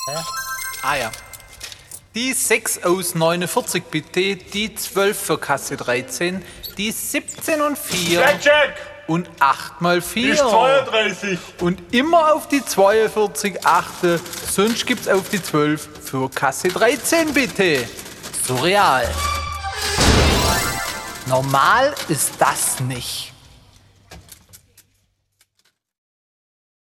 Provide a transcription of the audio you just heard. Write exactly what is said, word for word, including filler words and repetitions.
Ah ja. Die sechs aus neunundvierzig bitte, die zwölf für Kasse dreizehn, die siebzehn und vier Check, check! und acht mal vier. Die ist zweiunddreißig. Und immer auf die zweiundvierzig achte, sonst gibt's auf die zwölf für Kasse dreizehn bitte. Surreal. Normal ist das nicht.